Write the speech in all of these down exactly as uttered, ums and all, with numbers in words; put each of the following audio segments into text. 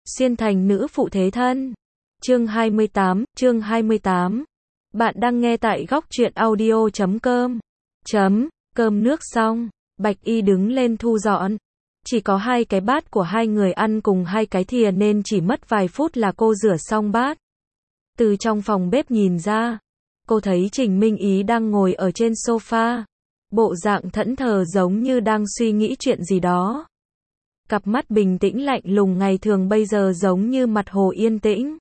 xuyên thành nữ phụ thế thân. Chương hai mươi tám, chương hai mươi tám. Bạn đang nghe tại góc truyện audio chấm com. Chấm, cơm nước xong, Bạch Y đứng lên thu dọn. Chỉ có hai cái bát của hai người ăn cùng hai cái thìa nên chỉ mất vài phút là cô rửa xong bát. Từ trong phòng bếp nhìn ra, cô thấy Trình Minh Ý đang ngồi ở trên sofa. Bộ dạng thẫn thờ giống như đang suy nghĩ chuyện gì đó. Cặp mắt bình tĩnh lạnh lùng ngày thường bây giờ giống như mặt hồ yên tĩnh.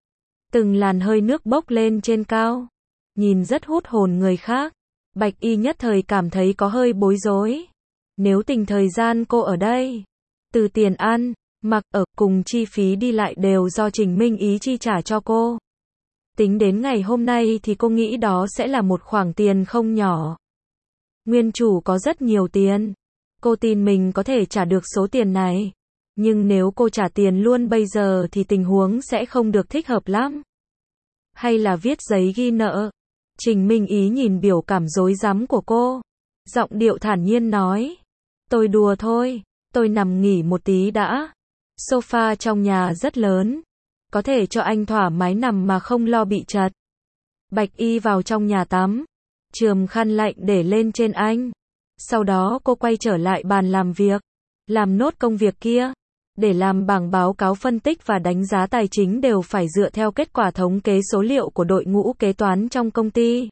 Từng làn hơi nước bốc lên trên cao, nhìn rất hút hồn người khác. Bạch Y nhất thời cảm thấy có hơi bối rối. Nếu tình thời gian cô ở đây, từ tiền ăn, mặc, ở, cùng chi phí đi lại đều do Trình Minh Ý chi trả cho cô. Tính đến ngày hôm nay thì cô nghĩ đó sẽ là một khoản tiền không nhỏ. Nguyên chủ có rất nhiều tiền. Cô tin mình có thể trả được số tiền này. Nhưng nếu cô trả tiền luôn bây giờ thì tình huống sẽ không được thích hợp lắm. Hay là viết giấy ghi nợ? Trình Minh Ý nhìn biểu cảm rối rắm của cô. Giọng điệu thản nhiên nói. Tôi đùa thôi, tôi nằm nghỉ một tí đã. Sofa trong nhà rất lớn. Có thể cho anh thoải mái nằm mà không lo bị chật. Bạch Y vào trong nhà tắm. Chườm khăn lạnh để lên trên anh. Sau đó cô quay trở lại bàn làm việc. Làm nốt công việc kia. Để làm bảng báo cáo phân tích và đánh giá tài chính đều phải dựa theo kết quả thống kê số liệu của đội ngũ kế toán trong công ty.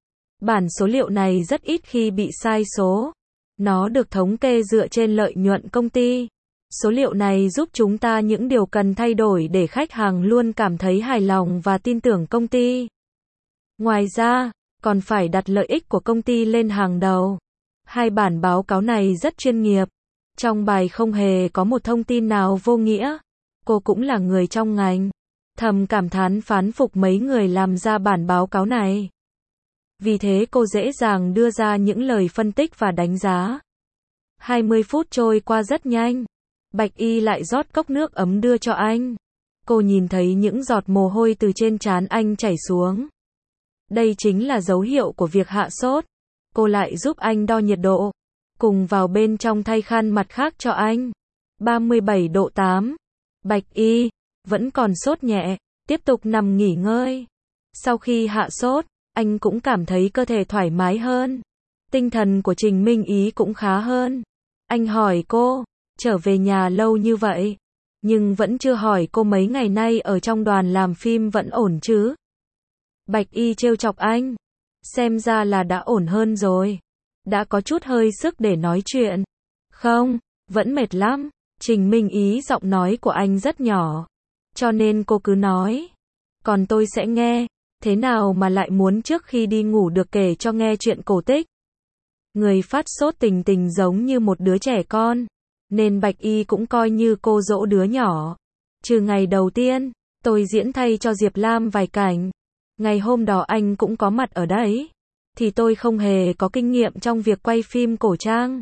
Bản số liệu này rất ít khi bị sai số. Nó được thống kê dựa trên lợi nhuận công ty. Số liệu này giúp chúng ta những điều cần thay đổi để khách hàng luôn cảm thấy hài lòng và tin tưởng công ty. Ngoài ra, còn phải đặt lợi ích của công ty lên hàng đầu. Hai bản báo cáo này rất chuyên nghiệp. Trong bài không hề có một thông tin nào vô nghĩa. Cô cũng là người trong ngành. Thầm cảm thán phán phục mấy người làm ra bản báo cáo này. Vì thế cô dễ dàng đưa ra những lời phân tích và đánh giá. hai mươi phút trôi qua rất nhanh. Bạch Y lại rót cốc nước ấm đưa cho anh. Cô nhìn thấy những giọt mồ hôi từ trên trán anh chảy xuống. Đây chính là dấu hiệu của việc hạ sốt. Cô lại giúp anh đo nhiệt độ. Cùng vào bên trong thay khăn mặt khác cho anh. ba mươi bảy độ tám. Bạch Y vẫn còn sốt nhẹ, tiếp tục nằm nghỉ ngơi. Sau khi hạ sốt, anh cũng cảm thấy cơ thể thoải mái hơn. Tinh thần của Trình Minh Ý cũng khá hơn. Anh hỏi cô, trở về nhà lâu như vậy, nhưng vẫn chưa hỏi cô mấy ngày nay ở trong đoàn làm phim vẫn ổn chứ? Bạch Y trêu chọc anh. Xem ra là đã ổn hơn rồi. Đã có chút hơi sức để nói chuyện. Không, vẫn mệt lắm. Trình Minh Ý giọng nói của anh rất nhỏ. Cho nên cô cứ nói. Còn tôi sẽ nghe. Thế nào mà lại muốn trước khi đi ngủ được kể cho nghe chuyện cổ tích? Người phát sốt tình tình giống như một đứa trẻ con. Nên Bạch Y cũng coi như cô dỗ đứa nhỏ. Trừ ngày đầu tiên, tôi diễn thay cho Diệp Lam vài cảnh. Ngày hôm đó anh cũng có mặt ở đấy. Thì tôi không hề có kinh nghiệm trong việc quay phim cổ trang.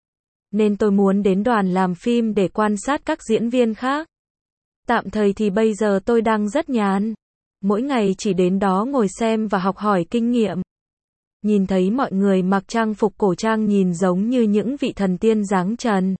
Nên tôi muốn đến đoàn làm phim để quan sát các diễn viên khác. Tạm thời thì bây giờ tôi đang rất nhàn. Mỗi ngày chỉ đến đó ngồi xem và học hỏi kinh nghiệm. Nhìn thấy mọi người mặc trang phục cổ trang nhìn giống như những vị thần tiên giáng trần.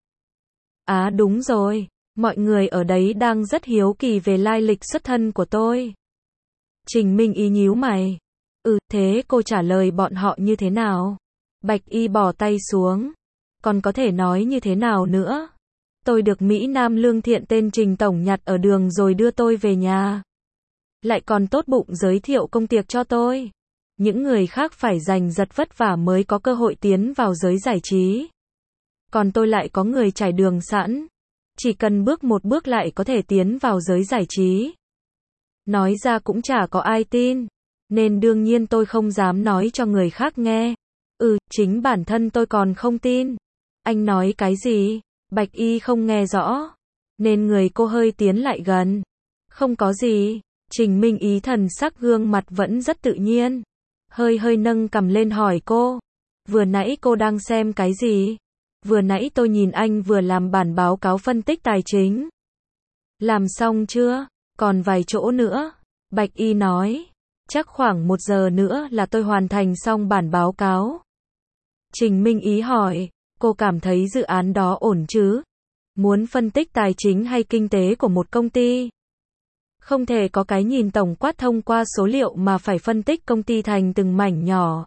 À đúng rồi, mọi người ở đấy đang rất hiếu kỳ về lai lịch xuất thân của tôi. Trình Minh Ý nhíu mày. Ừ, thế cô trả lời bọn họ như thế nào? Bạch Y bỏ tay xuống. Còn có thể nói như thế nào nữa? Tôi được Mỹ Nam lương thiện tên Trình Tổng nhặt ở đường rồi đưa tôi về nhà. Lại còn tốt bụng giới thiệu công việc cho tôi. Những người khác phải giành giật vất vả mới có cơ hội tiến vào giới giải trí. Còn tôi lại có người trải đường sẵn. Chỉ cần bước một bước lại có thể tiến vào giới giải trí. Nói ra cũng chả có ai tin. Nên đương nhiên tôi không dám nói cho người khác nghe. Ừ, chính bản thân tôi còn không tin. Anh nói cái gì? Bạch Y không nghe rõ. Nên người cô hơi tiến lại gần. Không có gì. Trình Minh Ý thần sắc gương mặt vẫn rất tự nhiên. Hơi hơi nâng cằm lên hỏi cô. Vừa nãy cô đang xem cái gì? Vừa nãy tôi nhìn anh vừa làm bản báo cáo phân tích tài chính. Làm xong chưa? Còn vài chỗ nữa. Bạch Y nói. Chắc khoảng một giờ nữa là tôi hoàn thành xong bản báo cáo. Trình Minh Ý hỏi. Cô cảm thấy dự án đó ổn chứ? Muốn phân tích tài chính hay kinh tế của một công ty, không thể có cái nhìn tổng quát thông qua số liệu mà phải phân tích công ty thành từng mảnh nhỏ.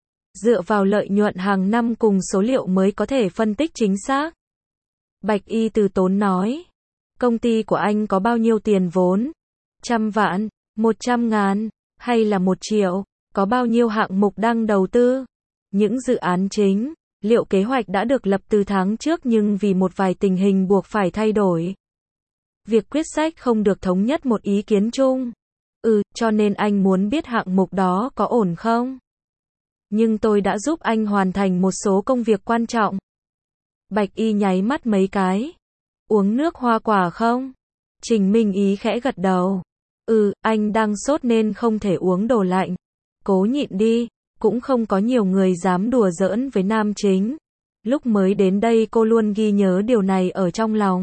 Dựa vào lợi nhuận hàng năm cùng số liệu mới có thể phân tích chính xác. Bạch Y từ tốn nói. Công ty của anh có bao nhiêu tiền vốn? Trăm vạn, một trăm ngàn, hay là một triệu? Có bao nhiêu hạng mục đang đầu tư? Những dự án chính, liệu kế hoạch đã được lập từ tháng trước nhưng vì một vài tình hình buộc phải thay đổi. Việc quyết sách không được thống nhất một ý kiến chung. Ừ, cho nên anh muốn biết hạng mục đó có ổn không? Nhưng tôi đã giúp anh hoàn thành một số công việc quan trọng. Bạch Y nháy mắt mấy cái. Uống nước hoa quả không? Trình Minh Ý khẽ gật đầu. Ừ, anh đang sốt nên không thể uống đồ lạnh. Cố nhịn đi, cũng không có nhiều người dám đùa giỡn với nam chính. Lúc mới đến đây cô luôn ghi nhớ điều này ở trong lòng.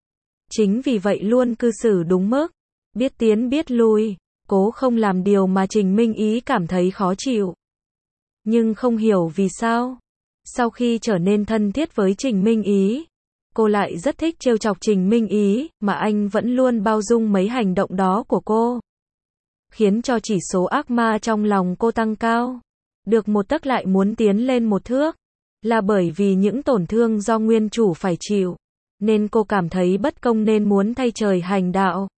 Chính vì vậy luôn cư xử đúng mức, biết tiến biết lui, cố không làm điều mà Trình Minh Ý cảm thấy khó chịu. Nhưng không hiểu vì sao, sau khi trở nên thân thiết với Trình Minh Ý, cô lại rất thích trêu chọc Trình Minh Ý, mà anh vẫn luôn bao dung mấy hành động đó của cô. Khiến cho chỉ số ác ma trong lòng cô tăng cao. Được một tấc lại muốn tiến lên một thước. Là bởi vì những tổn thương do nguyên chủ phải chịu. Nên cô cảm thấy bất công nên muốn thay trời hành đạo.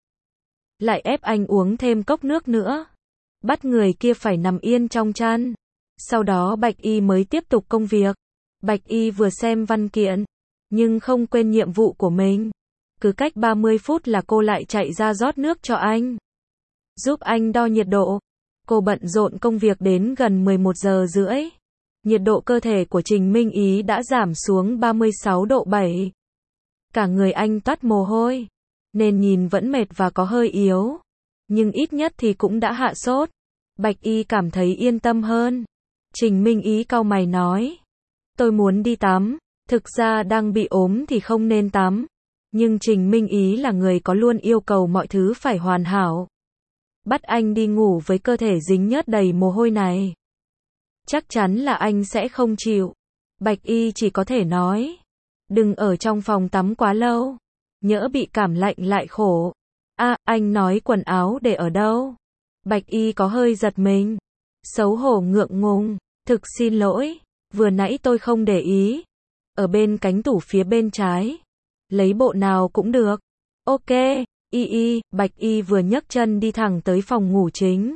Lại ép anh uống thêm cốc nước nữa. Bắt người kia phải nằm yên trong chăn. Sau đó Bạch Y mới tiếp tục công việc. Bạch Y vừa xem văn kiện, nhưng không quên nhiệm vụ của mình. Cứ cách ba mươi phút là cô lại chạy ra rót nước cho anh. Giúp anh đo nhiệt độ. Cô bận rộn công việc đến gần mười một giờ rưỡi. Nhiệt độ cơ thể của Trình Minh Ý đã giảm xuống ba mươi sáu độ bảy. Cả người anh toát mồ hôi, nên nhìn vẫn mệt và có hơi yếu. Nhưng ít nhất thì cũng đã hạ sốt. Bạch Y cảm thấy yên tâm hơn. Trình Minh Ý cau mày nói. Tôi muốn đi tắm. Thực ra đang bị ốm thì không nên tắm. Nhưng Trình Minh Ý là người có luôn yêu cầu mọi thứ phải hoàn hảo. Bắt anh đi ngủ với cơ thể dính nhớt đầy mồ hôi này. Chắc chắn là anh sẽ không chịu. Bạch Y chỉ có thể nói. Đừng ở trong phòng tắm quá lâu. Nhỡ bị cảm lạnh lại khổ. À, anh nói quần áo để ở đâu? Bạch Y có hơi giật mình. Xấu hổ ngượng ngùng. Thực xin lỗi. Vừa nãy tôi không để ý. Ở bên cánh tủ phía bên trái. Lấy bộ nào cũng được. Ok. Y y, Bạch Y vừa nhấc chân đi thẳng tới phòng ngủ chính.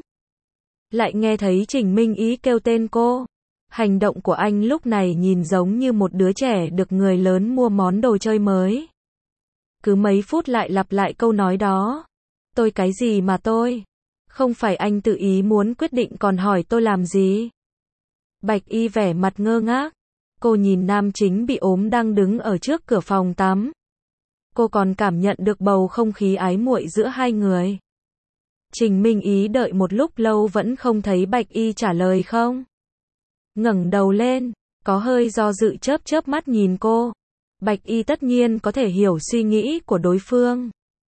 Lại nghe thấy Trình Minh Ý kêu tên cô. Hành động của anh lúc này nhìn giống như một đứa trẻ được người lớn mua món đồ chơi mới. Cứ mấy phút lại lặp lại câu nói đó. Tôi cái gì mà tôi? Không phải anh tự ý muốn quyết định còn hỏi tôi làm gì? Bạch Y vẻ mặt ngơ ngác. Cô nhìn nam chính bị ốm đang đứng ở trước cửa phòng tắm. Cô còn cảm nhận được bầu không khí ái muội giữa hai người. Trình Minh Ý đợi một lúc lâu vẫn không thấy Bạch Y trả lời không. Ngẩng đầu lên, có hơi do dự chớp chớp mắt nhìn cô. Bạch Y tất nhiên có thể hiểu suy nghĩ của đối phương.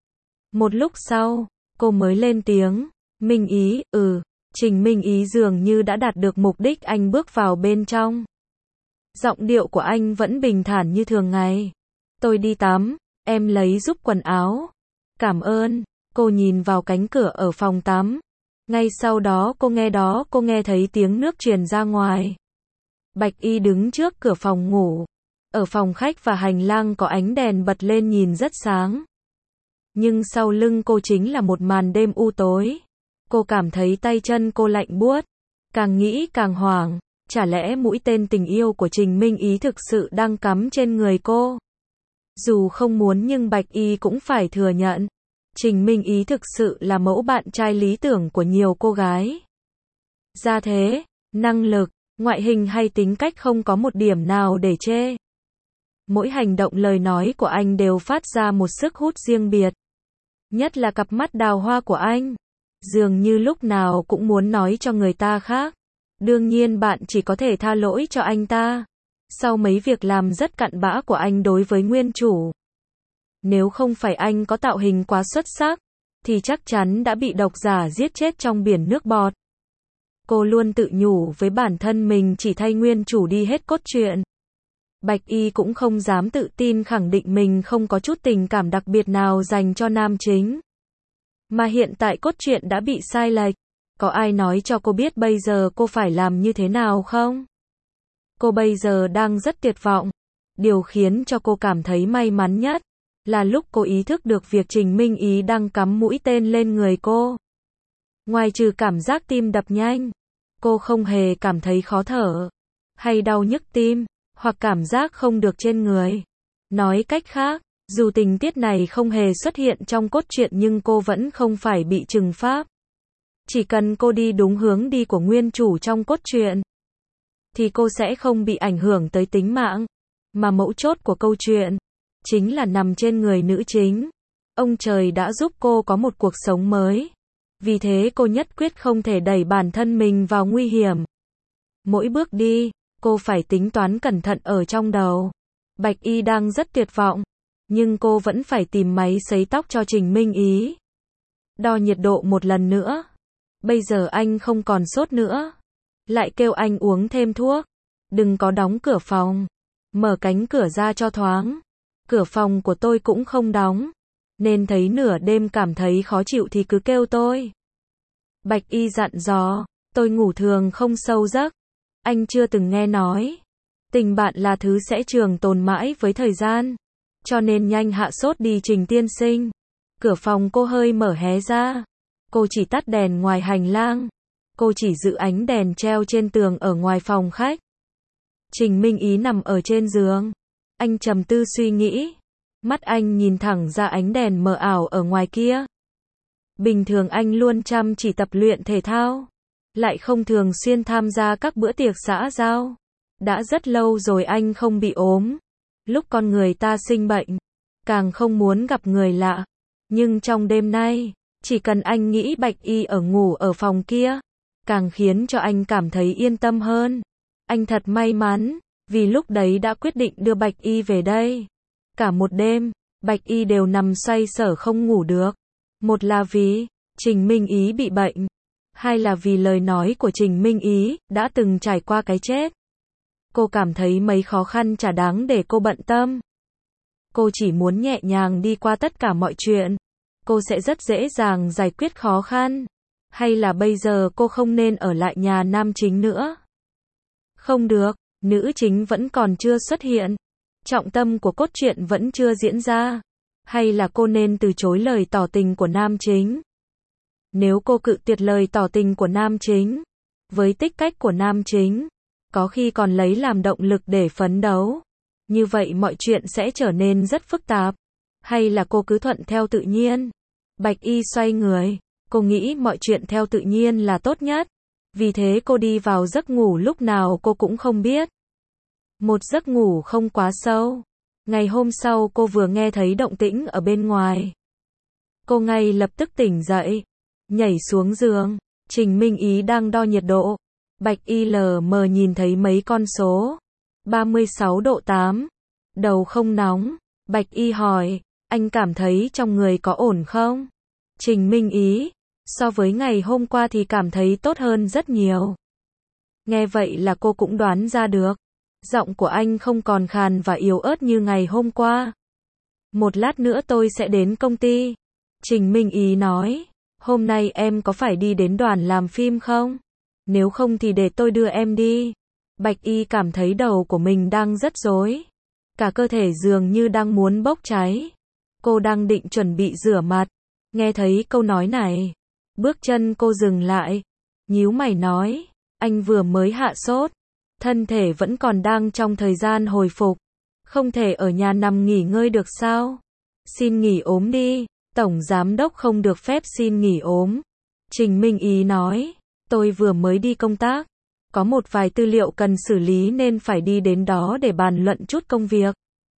Một lúc sau, cô mới lên tiếng. Minh Ý, ừ. Trình Minh Ý dường như đã đạt được mục đích, anh bước vào bên trong. Giọng điệu của anh vẫn bình thản như thường ngày. Tôi đi tắm. Em lấy giúp quần áo. Cảm ơn. Cô nhìn vào cánh cửa ở phòng tắm. Ngay sau đó cô nghe đó cô nghe thấy tiếng nước truyền ra ngoài. Bạch Y đứng trước cửa phòng ngủ. Ở phòng khách và hành lang có ánh đèn bật lên nhìn rất sáng. Nhưng sau lưng cô chính là một màn đêm u tối. Cô cảm thấy tay chân cô lạnh buốt. Càng nghĩ càng hoảng. Chả lẽ mũi tên tình yêu của Trình Minh Ý thực sự đang cắm trên người cô? Dù không muốn nhưng Bạch Y cũng phải thừa nhận. Trình Minh Ý thực sự là mẫu bạn trai lý tưởng của nhiều cô gái. Gia thế, năng lực, ngoại hình hay tính cách không có một điểm nào để chê. Mỗi hành động lời nói của anh đều phát ra một sức hút riêng biệt. Nhất là cặp mắt đào hoa của anh. Dường như lúc nào cũng muốn nói cho người ta khác. Đương nhiên bạn chỉ có thể tha lỗi cho anh ta. Sau mấy việc làm rất cặn bã của anh đối với nguyên chủ. Nếu không phải anh có tạo hình quá xuất sắc, thì chắc chắn đã bị độc giả giết chết trong biển nước bọt. Cô luôn tự nhủ với bản thân mình chỉ thay nguyên chủ đi hết cốt truyện. Bạch Y cũng không dám tự tin khẳng định mình không có chút tình cảm đặc biệt nào dành cho nam chính. Mà hiện tại cốt truyện đã bị sai lệch. Có ai nói cho cô biết bây giờ cô phải làm như thế nào không? Cô bây giờ đang rất tuyệt vọng. Điều khiến cho cô cảm thấy may mắn nhất là lúc cô ý thức được việc Trình Minh Ý đang cắm mũi tên lên người cô. Ngoài trừ cảm giác tim đập nhanh, cô không hề cảm thấy khó thở, hay đau nhức tim, hoặc cảm giác không được trên người. Nói cách khác, dù tình tiết này không hề xuất hiện trong cốt truyện nhưng cô vẫn không phải bị trừng phạt. Chỉ cần cô đi đúng hướng đi của nguyên chủ trong cốt truyện, thì cô sẽ không bị ảnh hưởng tới tính mạng. Mà mấu chốt của câu chuyện chính là nằm trên người nữ chính. Ông trời đã giúp cô có một cuộc sống mới. Vì thế cô nhất quyết không thể đẩy bản thân mình vào nguy hiểm. Mỗi bước đi, cô phải tính toán cẩn thận ở trong đầu. Bạch Y đang rất tuyệt vọng, nhưng cô vẫn phải tìm máy sấy tóc cho Trình Minh Ý. Đo nhiệt độ một lần nữa. Bây giờ anh không còn sốt nữa. Lại kêu anh uống thêm thuốc. Đừng có đóng cửa phòng. Mở cánh cửa ra cho thoáng. Cửa phòng của tôi cũng không đóng. Nên thấy nửa đêm cảm thấy khó chịu thì cứ kêu tôi. Bạch Y dặn dò, tôi ngủ thường không sâu giấc. Anh chưa từng nghe nói. Tình bạn là thứ sẽ trường tồn mãi với thời gian. Cho nên nhanh hạ sốt đi Trình tiên sinh. Cửa phòng cô hơi mở hé ra. Cô chỉ tắt đèn ngoài hành lang. Cô chỉ giữ ánh đèn treo trên tường ở ngoài phòng khách. Trình Minh Ý nằm ở trên giường. Anh trầm tư suy nghĩ. Mắt anh nhìn thẳng ra ánh đèn mờ ảo ở ngoài kia. Bình thường anh luôn chăm chỉ tập luyện thể thao. Lại không thường xuyên tham gia các bữa tiệc xã giao. Đã rất lâu rồi anh không bị ốm. Lúc con người ta sinh bệnh, càng không muốn gặp người lạ. Nhưng trong đêm nay, chỉ cần anh nghĩ Bạch Y ở ngủ ở phòng kia, càng khiến cho anh cảm thấy yên tâm hơn. Anh thật may mắn, vì lúc đấy đã quyết định đưa Bạch Y về đây. Cả một đêm, Bạch Y đều nằm xoay sở không ngủ được. Một là vì Trình Minh Ý bị bệnh, hai là vì lời nói của Trình Minh Ý đã từng trải qua cái chết. Cô cảm thấy mấy khó khăn chả đáng để cô bận tâm. Cô chỉ muốn nhẹ nhàng đi qua tất cả mọi chuyện. Cô sẽ rất dễ dàng giải quyết khó khăn. Hay là bây giờ cô không nên ở lại nhà nam chính nữa? Không được, nữ chính vẫn còn chưa xuất hiện. Trọng tâm của cốt truyện vẫn chưa diễn ra. Hay là cô nên từ chối lời tỏ tình của nam chính? Nếu cô cự tuyệt lời tỏ tình của nam chính, với tích cách của nam chính, có khi còn lấy làm động lực để phấn đấu. Như vậy mọi chuyện sẽ trở nên rất phức tạp. Hay là cô cứ thuận theo tự nhiên? Bạch Y xoay người. Cô nghĩ mọi chuyện theo tự nhiên là tốt nhất. Vì thế cô đi vào giấc ngủ lúc nào cô cũng không biết. Một giấc ngủ không quá sâu. Ngày hôm sau cô vừa nghe thấy động tĩnh ở bên ngoài. Cô ngay lập tức tỉnh dậy. Nhảy xuống giường. Trình Minh Ý đang đo nhiệt độ. Bạch Y lờ mờ nhìn thấy mấy con số. ba mươi sáu độ tám. Đầu không nóng. Bạch Y hỏi, anh cảm thấy trong người có ổn không? Trình Minh Ý, so với ngày hôm qua thì cảm thấy tốt hơn rất nhiều. Nghe vậy là cô cũng đoán ra được. Giọng của anh không còn khàn và yếu ớt như ngày hôm qua. Một lát nữa tôi sẽ đến công ty. Trình Minh Ý nói, hôm nay em có phải đi đến đoàn làm phim không? Nếu không thì để tôi đưa em đi. Bạch Y cảm thấy đầu của mình đang rất rối. Cả cơ thể dường như đang muốn bốc cháy. Cô đang định chuẩn bị rửa mặt. Nghe thấy câu nói này. Bước chân cô dừng lại. Nhíu mày nói. Anh vừa mới hạ sốt. Thân thể vẫn còn đang trong thời gian hồi phục. Không thể ở nhà nằm nghỉ ngơi được sao? Xin nghỉ ốm đi. Tổng giám đốc không được phép xin nghỉ ốm. Trình Minh Ý nói. Tôi vừa mới đi công tác. Có một vài tư liệu cần xử lý nên phải đi đến đó để bàn luận chút công việc.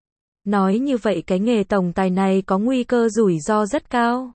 Nói như vậy cái nghề tổng tài này có nguy cơ rủi ro rất cao.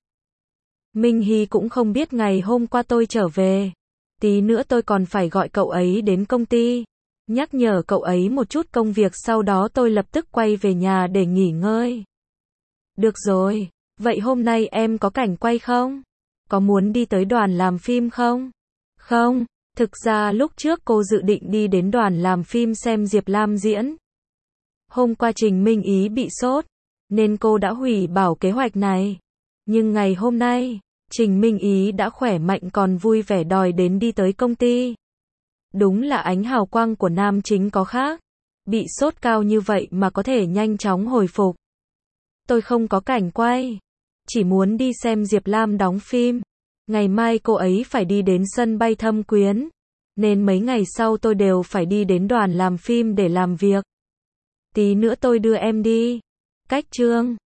Minh Hy cũng không biết ngày hôm qua tôi trở về. Tí nữa tôi còn phải gọi cậu ấy đến công ty. Nhắc nhở cậu ấy một chút công việc sau đó tôi lập tức quay về nhà để nghỉ ngơi. Được rồi, vậy hôm nay em có cảnh quay không? Có muốn đi tới đoàn làm phim không? Không, thực ra lúc trước cô dự định đi đến đoàn làm phim xem Diệp Lam diễn. Hôm qua Trình Minh Ý bị sốt, nên cô đã hủy bảo kế hoạch này. Nhưng ngày hôm nay, Trình Minh Ý đã khỏe mạnh còn vui vẻ đòi đến đi tới công ty. Đúng là ánh hào quang của nam chính có khác. Bị sốt cao như vậy mà có thể nhanh chóng hồi phục. Tôi không có cảnh quay. Chỉ muốn đi xem Diệp Lam đóng phim. Ngày mai cô ấy phải đi đến sân bay Thâm Quyến. Nên mấy ngày sau tôi đều phải đi đến đoàn làm phim để làm việc. Tí nữa tôi đưa em đi. Cách Trương